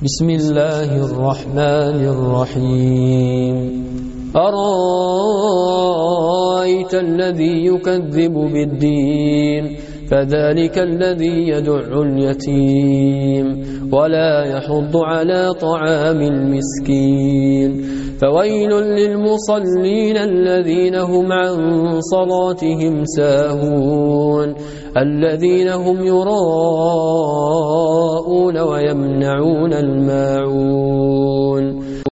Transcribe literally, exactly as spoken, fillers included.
بسم الله الرحمن الرحيم أرأيت الذي يكذب بالدين فذلك الذي يدع اليتيم ولا يحض على طعام المسكين فويل للمصلين الذين هم عن صلاتهم ساهون الذين هم يراءون ويمنعون الماعون